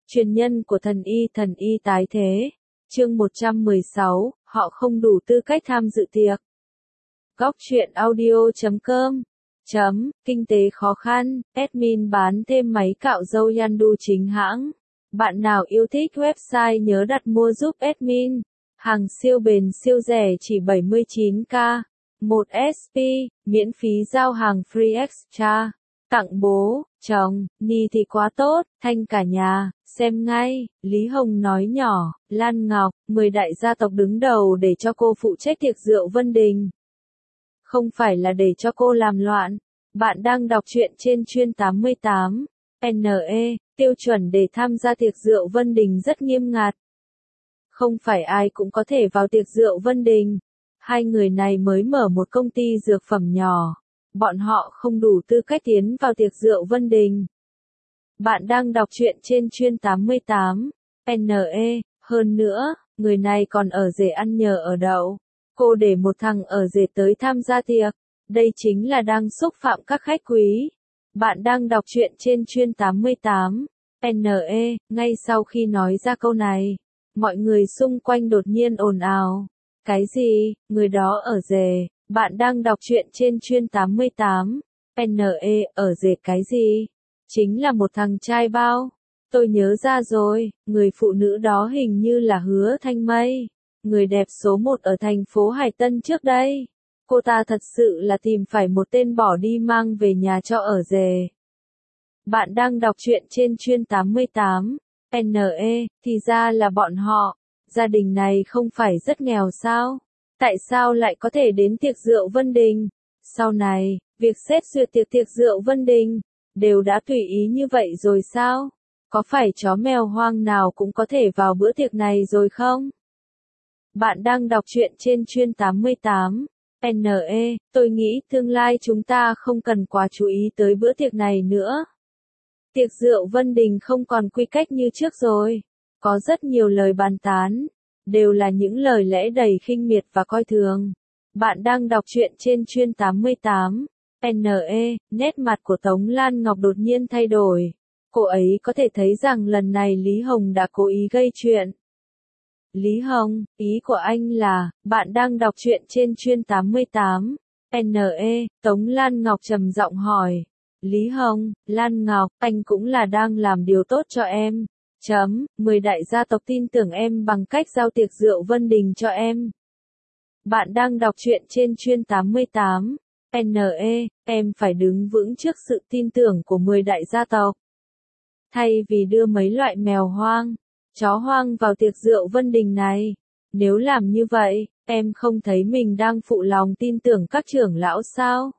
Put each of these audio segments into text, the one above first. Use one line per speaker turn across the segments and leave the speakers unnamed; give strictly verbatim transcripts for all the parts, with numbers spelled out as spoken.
Truyền nhân của thần y thần y tái thế. Chương một trăm mười sáu, họ không đủ tư cách tham dự tiệc. Góc truyện audio chấm com chấm, kinh tế khó khăn, admin bán thêm máy cạo râu Yandu chính hãng. Bạn nào yêu thích website nhớ đặt mua giúp admin. Hàng siêu bền siêu rẻ chỉ bảy mươi chín k. một ét pê, miễn phí giao hàng free extra. Tặng bố, chồng, Ni thì quá tốt, thanh cả nhà, xem ngay. Lý Hồng nói nhỏ, Lan Ngọc, mười đại gia tộc đứng đầu để cho cô phụ trách tiệc rượu Vân Đình. Không phải là để cho cô làm loạn. Bạn đang đọc truyện trên chuyên tám mươi tám. en e, tiêu chuẩn để tham gia tiệc rượu Vân Đình rất nghiêm ngặt. Không phải ai cũng có thể vào tiệc rượu Vân Đình. Hai người này mới mở một công ty dược phẩm nhỏ. Bọn họ không đủ tư cách tiến vào tiệc rượu Vân Đình. Bạn đang đọc truyện trên chuyên tám mươi tám. en e, hơn nữa, người này còn ở rể ăn nhờ ở đậu. Cô để một thằng ở rể tới tham gia tiệc. Đây chính là đang xúc phạm các khách quý. Bạn đang đọc truyện trên chuyên tám mươi tám. en e, ngay sau khi nói ra câu này, mọi người xung quanh đột nhiên ồn ào. Cái gì, người đó ở rể? Bạn đang đọc truyện trên chuyên tám mươi tám. en e, ở rể cái gì? Chính là một thằng trai bao. Tôi nhớ ra rồi, người phụ nữ đó hình như là Hứa Thanh Mây. Người đẹp số một ở thành phố Hải Tân trước đây. Cô ta thật sự là tìm phải một tên bỏ đi mang về nhà cho ở rể. Bạn đang đọc truyện trên chuyên tám mươi tám. en e, thì ra là bọn họ. Gia đình này không phải rất nghèo sao? Tại sao lại có thể đến tiệc rượu Vân Đình? Sau này, việc xét duyệt tiệc tiệc rượu Vân Đình, đều đã tùy ý như vậy rồi sao? Có phải chó mèo hoang nào cũng có thể vào bữa tiệc này rồi không? Bạn đang đọc truyện trên chuyên tám mươi tám. en e, tôi nghĩ tương lai chúng ta không cần quá chú ý tới bữa tiệc này nữa. Tiệc rượu Vân Đình không còn quy cách như trước rồi. Có rất nhiều lời bàn tán. Đều là những lời lẽ đầy khinh miệt và coi thường. Bạn đang đọc truyện trên chuyên tám mươi tám. en e, nét mặt của Tống Lan Ngọc đột nhiên thay đổi. Cô ấy có thể thấy rằng lần này Lý Hồng đã cố ý gây chuyện. Lý Hồng, ý của anh là, bạn đang đọc truyện trên chuyên tám mươi tám. en e, Tống Lan Ngọc trầm giọng hỏi. Lý Hồng, Lan Ngọc, anh cũng là đang làm điều tốt cho em. Chấm, mười đại gia tộc tin tưởng em bằng cách giao tiệc rượu Vân Đình cho em. Bạn đang đọc truyện trên chuyên tám mươi tám. en e, em phải đứng vững trước sự tin tưởng của mười đại gia tộc. Thay vì đưa mấy loại mèo hoang, chó hoang vào tiệc rượu Vân Đình này, nếu làm như vậy, em không thấy mình đang phụ lòng tin tưởng các trưởng lão sao?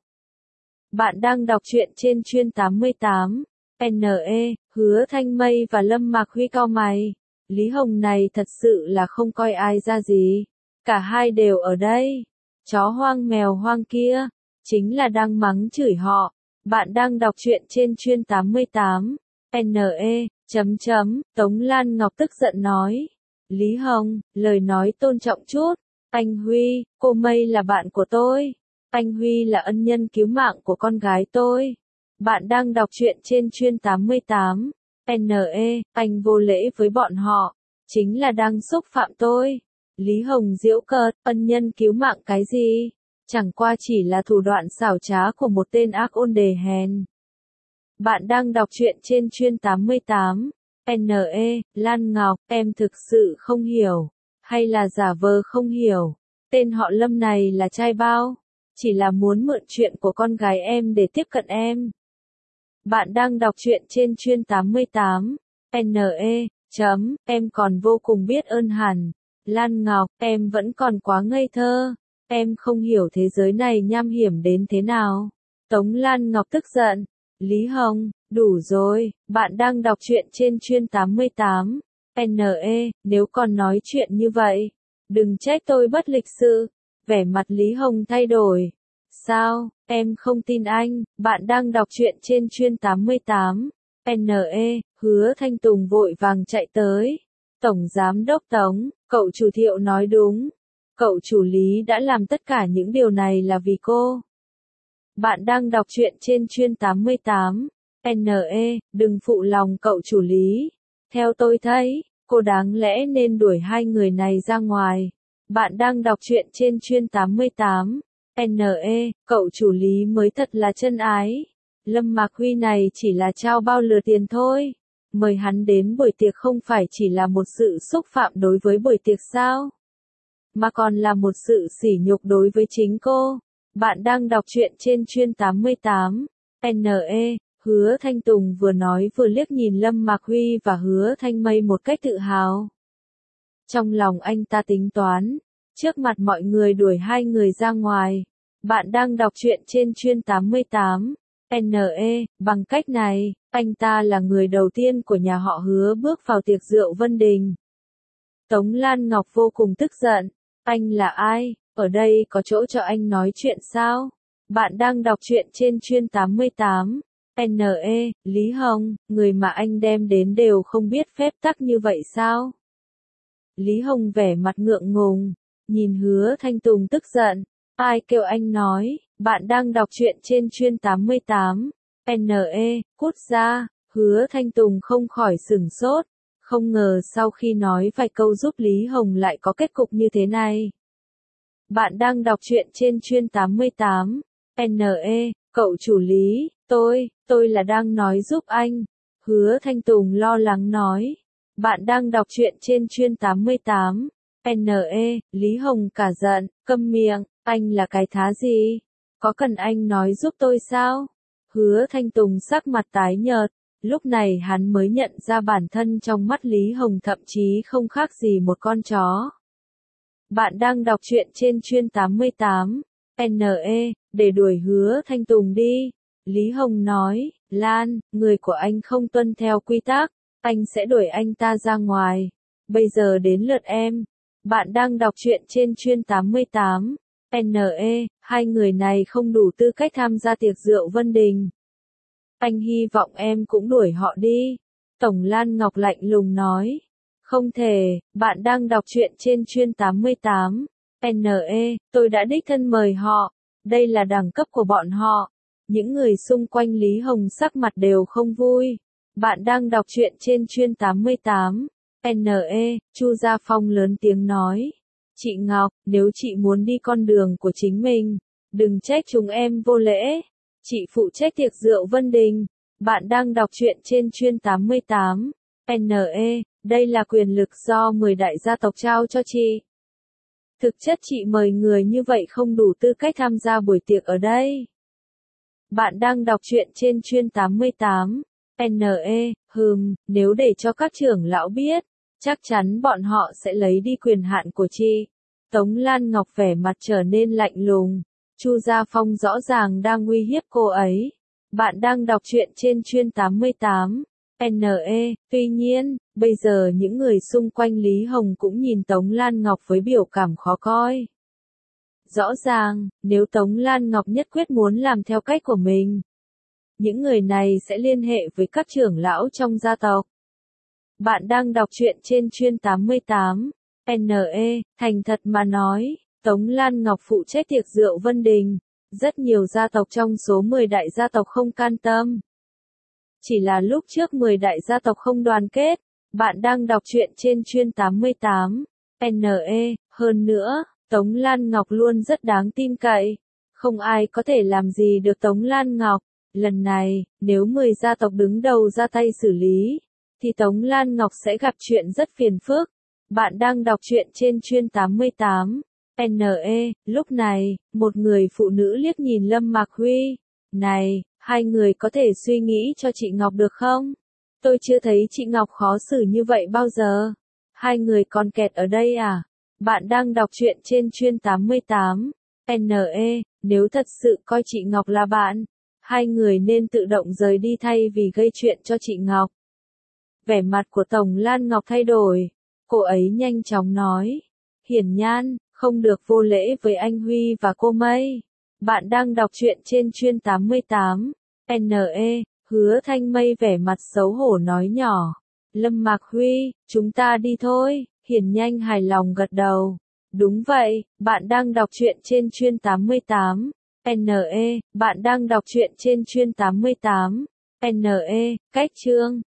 Bạn đang đọc truyện trên chuyên tám mươi tám. en e, Hứa Thanh Mây và Lâm Mạc Huy cau mày. Lý Hồng này thật sự là không coi ai ra gì. Cả hai đều ở đây. Chó hoang mèo hoang kia, chính là đang mắng chửi họ. Bạn đang đọc truyện trên chuyên tám mươi tám. en e, chấm chấm, Tống Lan Ngọc tức giận nói. Lý Hồng, lời nói tôn trọng chút. Anh Huy, cô Mây là bạn của tôi. Anh Huy là ân nhân cứu mạng của con gái tôi. Bạn đang đọc truyện trên chuyên tám mươi tám. en e, anh vô lễ với bọn họ. Chính là đang xúc phạm tôi. Lý Hồng giễu cợt, ân nhân cứu mạng cái gì? Chẳng qua chỉ là thủ đoạn xảo trá của một tên ác ôn đề hèn. Bạn đang đọc truyện trên chuyên tám mươi tám. en e, Lan Ngọc, em thực sự không hiểu. Hay là giả vờ không hiểu. Tên họ Lâm này là trai bao. Chỉ là muốn mượn chuyện của con gái em để tiếp cận em. Bạn đang đọc truyện trên chuyên tám mươi tám. en e, chấm, em còn vô cùng biết ơn hẳn. Lan Ngọc, em vẫn còn quá ngây thơ. Em không hiểu thế giới này nham hiểm đến thế nào. Tống Lan Ngọc tức giận. Lý Hồng, đủ rồi, bạn đang đọc truyện trên chuyên tám mươi tám. en e, nếu còn nói chuyện như vậy, đừng trách tôi bất lịch sự. Vẻ mặt Lý Hồng thay đổi. Sao, em không tin anh? Bạn đang đọc truyện trên chuyên tám mươi tám. en e, Hứa Thanh Tùng vội vàng chạy tới. Tổng Giám đốc Tống, cậu chủ Thiệu nói đúng. Cậu chủ Lý đã làm tất cả những điều này là vì cô. Bạn đang đọc truyện trên chuyên tám mươi tám. en e, đừng phụ lòng cậu chủ Lý. Theo tôi thấy, cô đáng lẽ nên đuổi hai người này ra ngoài. Bạn đang đọc truyện trên chuyên tám mươi tám. en e, cậu chủ Lý mới thật là chân ái. Lâm Mạc Huy này chỉ là trao bao lừa tiền thôi. Mời hắn đến buổi tiệc không phải chỉ là một sự xúc phạm đối với buổi tiệc sao? Mà còn là một sự sỉ nhục đối với chính cô. Bạn đang đọc truyện trên chuyên tám mươi tám. en e, Hứa Thanh Tùng vừa nói vừa liếc nhìn Lâm Mạc Huy và Hứa Thanh Mây một cách tự hào. Trong lòng anh ta tính toán, trước mặt mọi người đuổi hai người ra ngoài. Bạn đang đọc truyện trên chuyên tám mươi tám. en e, bằng cách này, anh ta là người đầu tiên của nhà họ Hứa bước vào tiệc rượu Vân Đình. Tống Lan Ngọc vô cùng tức giận. Anh là ai? Ở đây có chỗ cho anh nói chuyện sao? Bạn đang đọc truyện trên chuyên tám mươi tám. en e, Lý Hồng, người mà anh đem đến đều không biết phép tắc như vậy sao? Lý Hồng vẻ mặt ngượng ngùng, nhìn Hứa Thanh Tùng tức giận. Ai kêu anh nói, bạn đang đọc truyện trên chuyên tám mươi tám. en e, cút ra, Hứa Thanh Tùng không khỏi sửng sốt. Không ngờ sau khi nói vài câu giúp Lý Hồng lại có kết cục như thế này. Bạn đang đọc truyện trên chuyên tám mươi tám. en e, cậu chủ Lý, tôi, tôi là đang nói giúp anh. Hứa Thanh Tùng lo lắng nói. Bạn đang đọc truyện trên chuyên tám mươi tám. en e, Lý Hồng cả giận, câm miệng, anh là cái thá gì? Có cần anh nói giúp tôi sao? Hứa Thanh Tùng sắc mặt tái nhợt, lúc này hắn mới nhận ra bản thân trong mắt Lý Hồng thậm chí không khác gì một con chó. Bạn đang đọc truyện trên chuyên tám mươi tám. en e, để đuổi Hứa Thanh Tùng đi. Lý Hồng nói, Lan, người của anh không tuân theo quy tắc, anh sẽ đuổi anh ta ra ngoài. Bây giờ đến lượt em. Bạn đang đọc truyện trên chuyên tám mươi tám. en e, hai người này không đủ tư cách tham gia tiệc rượu Vân Đình. Anh hy vọng em cũng đuổi họ đi. Tổng Lan Ngọc lạnh lùng nói. Không thể, bạn đang đọc truyện trên chuyên tám mươi tám. en e, tôi đã đích thân mời họ. Đây là đẳng cấp của bọn họ. Những người xung quanh Lý Hồng sắc mặt đều không vui. Bạn đang đọc truyện trên chuyên tám mươi tám. en e, Chu Gia Phong lớn tiếng nói. Chị Ngọc, nếu chị muốn đi con đường của chính mình, đừng trách chúng em vô lễ. Chị phụ trách tiệc rượu Vân Đình. Bạn đang đọc truyện trên chuyên tám mươi tám. en e, đây là quyền lực do mười đại gia tộc trao cho chị. Thực chất chị mời người như vậy không đủ tư cách tham gia buổi tiệc ở đây. Bạn đang đọc truyện trên chuyên tám mươi tám. en e, hừm, nếu để cho các trưởng lão biết, chắc chắn bọn họ sẽ lấy đi quyền hạn của chị. Tống Lan Ngọc vẻ mặt trở nên lạnh lùng. Chu Gia Phong rõ ràng đang uy hiếp cô ấy. Bạn đang đọc truyện trên chuyên tám mươi tám. en e, tuy nhiên, bây giờ những người xung quanh Lý Hồng cũng nhìn Tống Lan Ngọc với biểu cảm khó coi. Rõ ràng, nếu Tống Lan Ngọc nhất quyết muốn làm theo cách của mình, những người này sẽ liên hệ với các trưởng lão trong gia tộc. Bạn đang đọc truyện trên chuyên tám mươi tám. en e, thành thật mà nói, Tống Lan Ngọc phụ trách tiệc rượu Vân Đình. Rất nhiều gia tộc trong số mười đại gia tộc không can tâm. Chỉ là lúc trước mười đại gia tộc không đoàn kết. Bạn đang đọc truyện trên chuyên tám mươi tám. en e, hơn nữa, Tống Lan Ngọc luôn rất đáng tin cậy. Không ai có thể làm gì được Tống Lan Ngọc. Lần này, nếu mười gia tộc đứng đầu ra tay xử lý, thì Tống Lan Ngọc sẽ gặp chuyện rất phiền phức. Bạn đang đọc truyện trên chuyên tám mươi tám. en e, lúc này, một người phụ nữ liếc nhìn Lâm Mạc Huy. Này, hai người có thể suy nghĩ cho chị Ngọc được không? Tôi chưa thấy chị Ngọc khó xử như vậy bao giờ. Hai người còn kẹt ở đây à? Bạn đang đọc truyện trên chuyên tám mươi tám. en e, nếu thật sự coi chị Ngọc là bạn, hai người nên tự động rời đi thay vì gây chuyện cho chị Ngọc. Vẻ mặt của Tổng Lan Ngọc thay đổi. Cô ấy nhanh chóng nói. Hiển Nhan, không được vô lễ với anh Huy và cô Mây. Bạn đang đọc truyện trên chuyên tám mươi tám. en e, Hứa Thanh Mây vẻ mặt xấu hổ nói nhỏ. Lâm Mạc Huy, chúng ta đi thôi. Hiển Nhanh hài lòng gật đầu. Đúng vậy, bạn đang đọc truyện trên chuyên tám mươi tám. en e, bạn đang đọc truyện trên chuyên tám mươi tám. en e, cách chương.